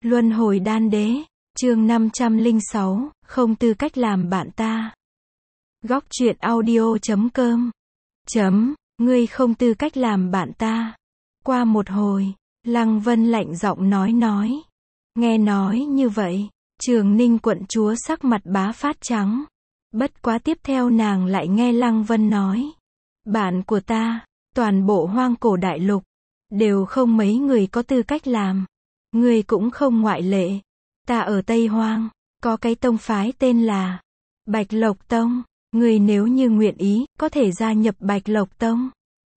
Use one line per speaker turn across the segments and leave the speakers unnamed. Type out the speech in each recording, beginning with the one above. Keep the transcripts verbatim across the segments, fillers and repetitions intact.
Luân hồi đan đế, chương năm trăm lẻ sáu, không tư cách làm bạn ta. Góc truyện audio chấm com. Chấm, ngươi không tư cách làm bạn ta. Qua một hồi, Lăng Vân lạnh giọng nói nói. Nghe nói như vậy, Trường Ninh quận chúa sắc mặt bá phát trắng. Bất quá tiếp theo nàng lại nghe Lăng Vân nói. Bạn của ta, toàn bộ hoang cổ đại lục, đều không mấy người có tư cách làm. Ngươi cũng không ngoại lệ. Ta ở Tây Hoang, có cái tông phái tên là Bạch Lộc Tông. Ngươi nếu như nguyện ý, có thể gia nhập Bạch Lộc Tông.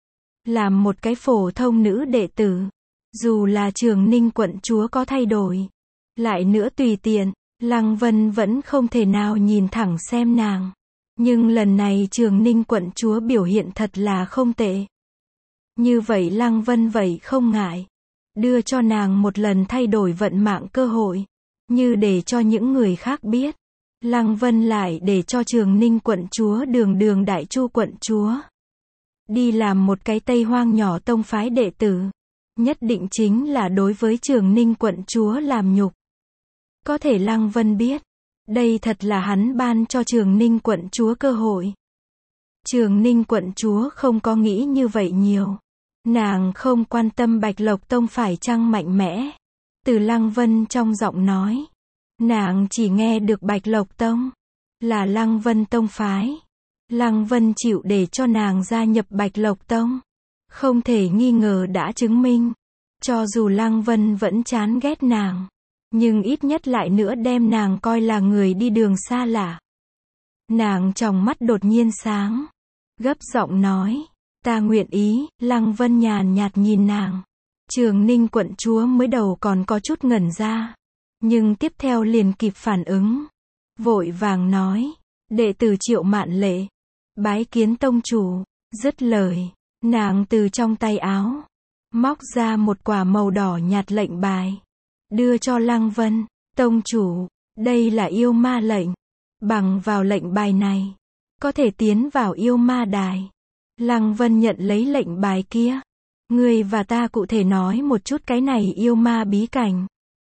Làm một cái phổ thông nữ đệ tử. Dù là Trường Ninh quận chúa có thay đổi. Lại nữa tùy tiện, Lăng Vân vẫn không thể nào nhìn thẳng xem nàng. Nhưng lần này Trường Ninh quận chúa biểu hiện thật là không tệ. Như vậy Lăng Vân vậy không ngại. Đưa cho nàng một lần thay đổi vận mạng cơ hội. Như để cho những người khác biết. Lăng Vân lại để cho Trường Ninh quận chúa đường đường Đại Chu quận chúa. Đi làm một cái Tây Hoang nhỏ tông phái đệ tử. Nhất định chính là đối với Trường Ninh quận chúa làm nhục. Có thể Lăng Vân biết. Đây thật là hắn ban cho Trường Ninh quận chúa cơ hội. Trường Ninh quận chúa không có nghĩ như vậy nhiều. Nàng không quan tâm Bạch Lộc Tông phải chăng mạnh mẽ. Từ Lăng Vân trong giọng nói. Nàng chỉ nghe được Bạch Lộc Tông. Là Lăng Vân Tông phái. Lăng Vân chịu để cho nàng gia nhập Bạch Lộc Tông. Không thể nghi ngờ đã chứng minh. Cho dù Lăng Vân vẫn chán ghét nàng. Nhưng ít nhất lại nữa đem nàng coi là người đi đường xa lạ. Nàng trong mắt đột nhiên sáng. Gấp giọng nói. Ta nguyện ý. Lăng Vân nhàn nhạt nhìn nàng. Trường Ninh quận chúa mới đầu còn có chút ngẩn ra. Nhưng tiếp theo liền kịp phản ứng. Vội vàng nói. Đệ tử Triệu Mạn Lệ. Bái kiến tông chủ. Dứt lời. Nàng từ trong tay áo. Móc ra một quả màu đỏ nhạt lệnh bài. Đưa cho Lăng Vân. Tông chủ. Đây là yêu ma lệnh. Bằng vào lệnh bài này. Có thể tiến vào yêu ma đài. Lăng Vân nhận lấy lệnh bài kia. Ngươi và ta cụ thể nói một chút cái này yêu ma bí cảnh.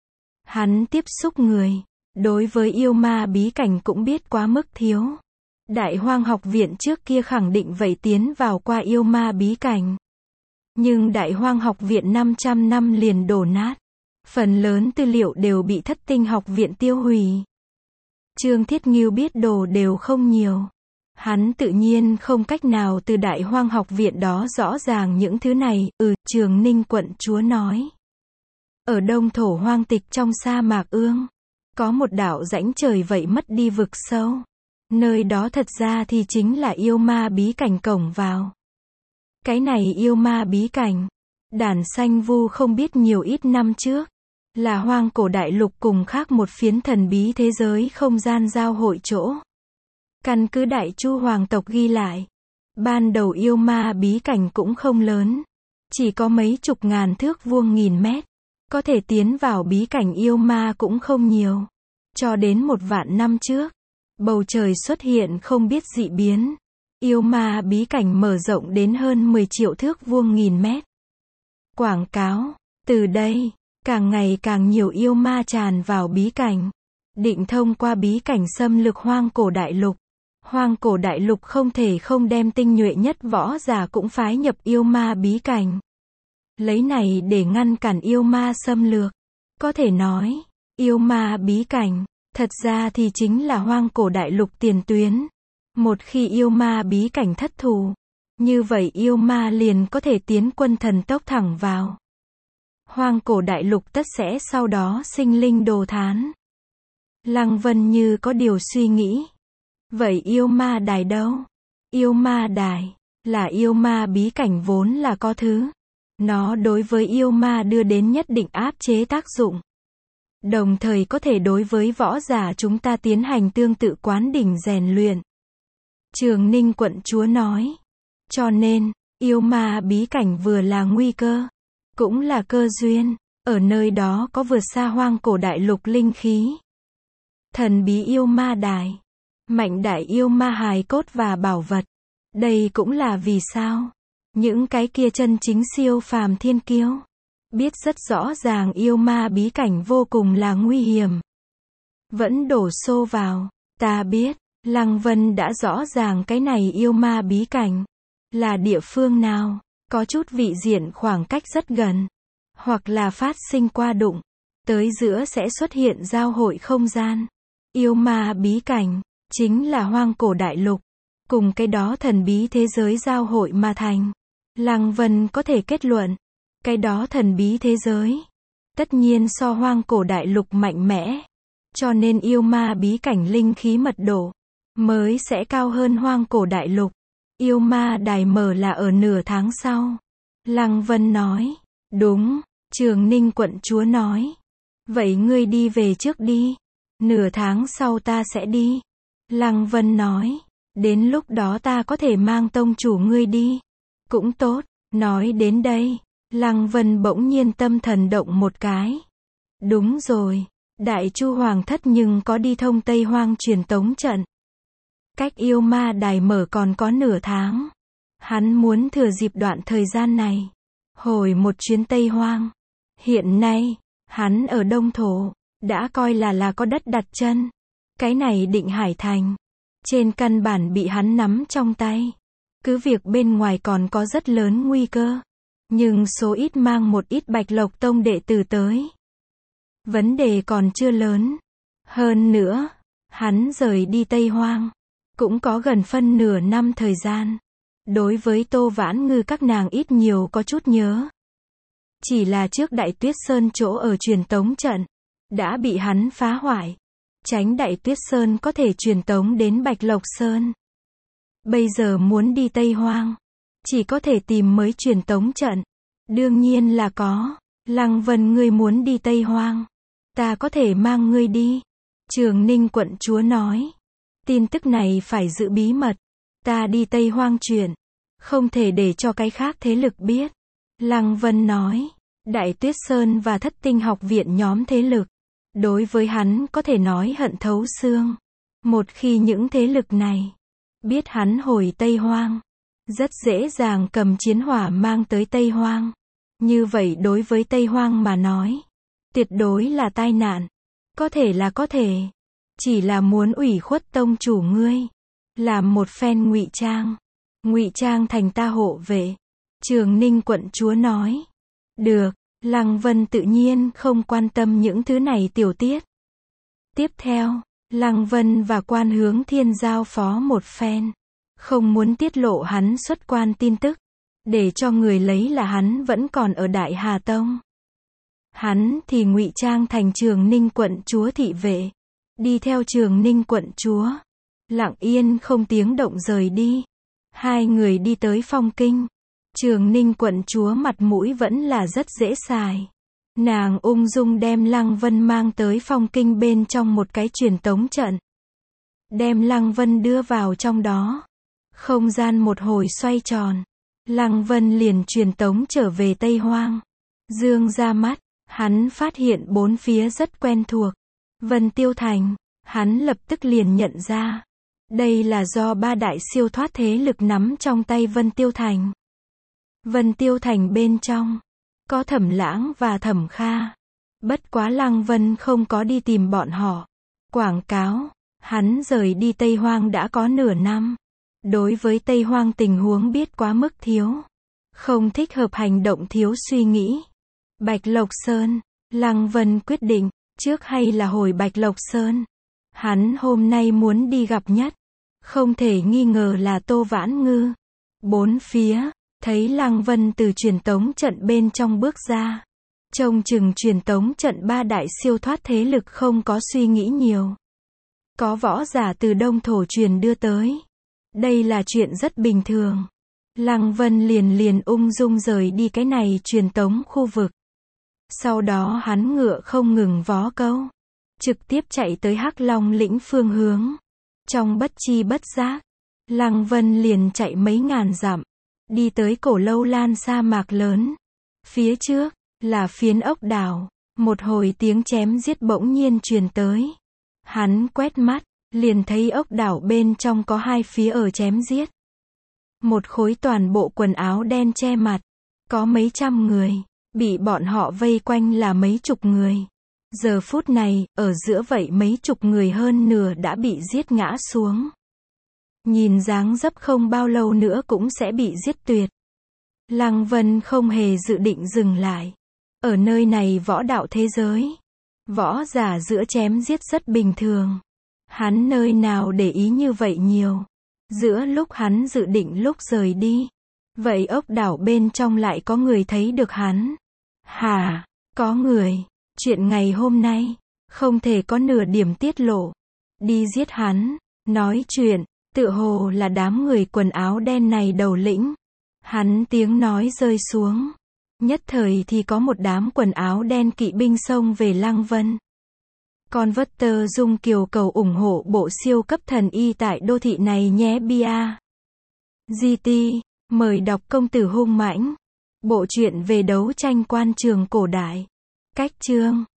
Hắn tiếp xúc người. Đối với yêu ma bí cảnh cũng biết quá mức thiếu. Đại Hoang học viện trước kia khẳng định vậy tiến vào qua yêu ma bí cảnh. Nhưng Đại Hoang học viện năm trăm năm liền đổ nát. Phần lớn tư liệu đều bị Thất Tinh học viện tiêu hủy. Trương Thiết Ngưu biết đồ đều không nhiều. Hắn tự nhiên không cách nào từ Đại Hoang học viện đó rõ ràng những thứ này. Ừ, Trường Ninh quận chúa nói. Ở đông thổ hoang tịch trong sa mạc ương. Có một đạo rãnh trời vậy mất đi vực sâu. Nơi đó thật ra thì chính là yêu ma bí cảnh cổng vào. Cái này yêu ma bí cảnh. Đản Sanh Vu không biết nhiều ít năm trước. Là hoang cổ đại lục cùng khác một phiến thần bí thế giới không gian giao hội chỗ. Căn cứ Đại Chu hoàng tộc ghi lại. Ban đầu yêu ma bí cảnh cũng không lớn. Chỉ có mấy chục ngàn thước vuông nghìn mét. Có thể tiến vào bí cảnh yêu ma cũng không nhiều. Cho đến một vạn năm trước. Bầu trời xuất hiện không biết dị biến. Yêu ma bí cảnh mở rộng đến hơn mười triệu thước vuông nghìn mét. Quảng cáo. Từ đây, càng ngày càng nhiều yêu ma tràn vào bí cảnh. Định thông qua bí cảnh xâm lược hoang cổ đại lục. Hoang cổ đại lục không thể không đem tinh nhuệ nhất võ giả cũng phái nhập yêu ma bí cảnh. Lấy này để ngăn cản yêu ma xâm lược. Có thể nói, yêu ma bí cảnh, thật ra thì chính là hoang cổ đại lục tiền tuyến. Một khi yêu ma bí cảnh thất thủ, như vậy yêu ma liền có thể tiến quân thần tốc thẳng vào. Hoang cổ đại lục tất sẽ sau đó sinh linh đồ thán. Lăng Vân như có điều suy nghĩ. Vậy yêu ma đài đâu? Yêu ma đài, là yêu ma bí cảnh vốn là có thứ. Nó đối với yêu ma đưa đến nhất định áp chế tác dụng. Đồng thời có thể đối với võ giả chúng ta tiến hành tương tự quán đỉnh rèn luyện. Trường Ninh quận chúa nói. Cho nên, yêu ma bí cảnh vừa là nguy cơ, cũng là cơ duyên. Ở nơi đó có vượt xa hoang cổ đại lục linh khí. Thần bí yêu ma đài. Mạnh đại yêu ma hài cốt và bảo vật. Đây cũng là vì sao những cái kia chân chính siêu phàm thiên kiêu biết rất rõ ràng yêu ma bí cảnh vô cùng là nguy hiểm. Vẫn đổ xô vào. Ta biết, Lăng Vân đã rõ ràng cái này yêu ma bí cảnh là địa phương nào, có chút vị diện khoảng cách rất gần, hoặc là phát sinh qua đụng, tới giữa sẽ xuất hiện giao hội không gian. Yêu ma bí cảnh chính là hoang cổ đại lục, cùng cái đó thần bí thế giới giao hội mà thành. Lăng Vân có thể kết luận, cái đó thần bí thế giới tất nhiên so hoang cổ đại lục mạnh mẽ, cho nên yêu ma bí cảnh linh khí mật độ mới sẽ cao hơn hoang cổ đại lục. Yêu ma đài mở là ở nửa tháng sau. Lăng Vân nói. Đúng, Trường Ninh quận chúa nói. Vậy ngươi đi về trước đi. Nửa tháng sau ta sẽ đi. Lăng Vân nói. Đến lúc đó ta có thể mang tông chủ ngươi đi. Cũng tốt. Nói đến đây, Lăng Vân bỗng nhiên tâm thần động một cái. Đúng rồi, Đại Chu Hoàng thất nhưng có đi thông Tây Hoang truyền tống trận. Cách yêu ma đài mở còn có nửa tháng. Hắn muốn thừa dịp đoạn thời gian này, hồi một chuyến Tây Hoang. Hiện nay, hắn ở Đông Thổ, đã coi là là có đất đặt chân. Cái này Định Hải Thành, trên căn bản bị hắn nắm trong tay. Cứ việc bên ngoài còn có rất lớn nguy cơ, nhưng số ít mang một ít Bạch Lộc Tông đệ tử tới. Vấn đề còn chưa lớn. Hơn nữa, hắn rời đi Tây Hoang cũng có gần phân nửa năm thời gian. Đối với Tô Vãn Ngư các nàng ít nhiều có chút nhớ. Chỉ là trước Đại Tuyết Sơn chỗ ở truyền tống trận đã bị hắn phá hoại, tránh Đại Tuyết Sơn có thể truyền tống đến Bạch Lộc Sơn. Bây giờ muốn đi Tây Hoang, chỉ có thể tìm mới truyền tống trận. Đương nhiên là có. Lăng Vân, ngươi muốn đi Tây Hoang, ta có thể mang ngươi đi. Trường Ninh quận chúa nói. Tin tức này phải giữ bí mật. Ta đi Tây Hoang chuyện, không thể để cho cái khác thế lực biết. Lăng Vân nói. Đại Tuyết Sơn và Thất Tinh học viện nhóm thế lực, đối với hắn có thể nói hận thấu xương. Một khi những thế lực này biết hắn hồi Tây Hoang, rất dễ dàng cầm chiến hỏa mang tới Tây Hoang. Như vậy đối với Tây Hoang mà nói, tuyệt đối là tai nạn. Có thể là có thể, chỉ là muốn ủy khuất tông chủ ngươi, làm một phen ngụy trang, ngụy trang thành ta hộ vệ. Trường Ninh quận chúa nói. Được, Lăng Vân tự nhiên không quan tâm những thứ này tiểu tiết. Tiếp theo, Lăng Vân và Quan Hướng Thiên giao phó một phen, không muốn tiết lộ hắn xuất quan tin tức, để cho người lấy là hắn vẫn còn ở Đại Hà Tông. Hắn thì ngụy trang thành Trường Ninh quận chúa thị vệ, đi theo Trường Ninh quận chúa, lặng yên không tiếng động rời đi. Hai người đi tới Phong Kinh. Trường Ninh quận chúa mặt mũi vẫn là rất dễ xài. Nàng ung dung đem Lăng Vân mang tới Phong Kinh bên trong một cái truyền tống trận. Đem Lăng Vân đưa vào trong đó. Không gian một hồi xoay tròn. Lăng Vân liền truyền tống trở về Tây Hoang. Dương ra mắt, hắn phát hiện bốn phía rất quen thuộc. Vân Tiêu Thành, hắn lập tức liền nhận ra. Đây là do ba đại siêu thoát thế lực nắm trong tay Vân Tiêu Thành. Vân Tiêu Thành bên trong có Thẩm Lãng và Thẩm Kha. Bất quá Lăng Vân không có đi tìm bọn họ. Quảng cáo, hắn rời đi Tây Hoang đã có nửa năm. Đối với Tây Hoang tình huống biết quá mức thiếu. Không thích hợp hành động thiếu suy nghĩ. Bạch Lộc Sơn, Lăng Vân quyết định, trước hay là hồi Bạch Lộc Sơn. Hắn hôm nay muốn đi gặp nhất, không thể nghi ngờ là Tô Vãn Ngư. Bốn phía, thấy Lăng Vân từ truyền tống trận bên trong bước ra. Trông chừng truyền tống trận ba đại siêu thoát thế lực không có suy nghĩ nhiều. Có võ giả từ Đông Thổ truyền đưa tới. Đây là chuyện rất bình thường. Lăng Vân liền liền ung dung rời đi cái này truyền tống khu vực. Sau đó hắn ngựa không ngừng vó câu, trực tiếp chạy tới Hắc Long lĩnh phương hướng. Trong bất chi bất giác, Lăng Vân liền chạy mấy ngàn dặm, đi tới Cổ Lâu Lan sa mạc lớn. Phía trước là Phiến Ốc Đảo, một hồi tiếng chém giết bỗng nhiên truyền tới. Hắn quét mắt, liền thấy ốc đảo bên trong có hai phía ở chém giết. Một khối toàn bộ quần áo đen che mặt, có mấy trăm người, Bị bọn họ vây quanh là mấy chục người. Giờ phút này, ở giữa vậy mấy chục người hơn nửa đã bị giết ngã xuống. Nhìn dáng dấp không bao lâu nữa cũng sẽ bị giết tuyệt. Lăng Vân không hề dự định dừng lại. Ở nơi này võ đạo thế giới, võ giả giữa chém giết rất bình thường. Hắn nơi nào để ý như vậy nhiều. Giữa lúc hắn dự định lúc rời đi, vậy ốc đảo bên trong lại có người thấy được hắn. Hả? Có người. Chuyện ngày hôm nay, không thể có nửa điểm tiết lộ. Đi giết hắn. Nói chuyện, tựa hồ là đám người quần áo đen này đầu lĩnh. Hắn tiếng nói rơi xuống. Nhất thời thì có một đám quần áo đen kỵ binh xông về Lăng Vân. Converter Dung Kiều cầu ủng hộ bộ siêu cấp thần y tại đô thị này nhé bia. giê tê, mời đọc Công tử hung mãnh. Bộ truyện về đấu tranh quan trường cổ đại. Cách chương